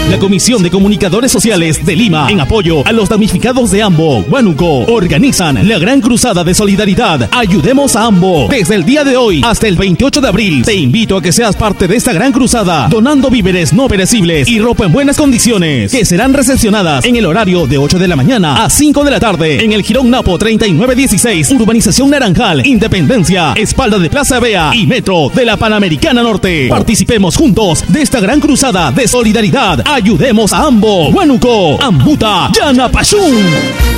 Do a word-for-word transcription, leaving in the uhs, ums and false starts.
La Comisión de Comunicadores Sociales de Lima, en apoyo a los damnificados de Ambo, Huánuco, organizan la Gran Cruzada de Solidaridad. Ayudemos a Ambo. Desde el día de hoy hasta el veintiocho de abril, te invito a que seas parte de esta gran cruzada, donando víveres no perecibles y ropa en buenas condiciones, que serán recepcionadas en el horario de ocho de la mañana a cinco de la tarde, en el Jirón Napo treinta y nueve dieciséis, Urbanización Naranjal, Independencia, espalda de Plaza Vea y Metro de la Panamericana Norte. Participemos juntos de esta gran cruzada de solidaridad. Ayudemos a Ambo, Huánuco, Ambuta, Yanapashún.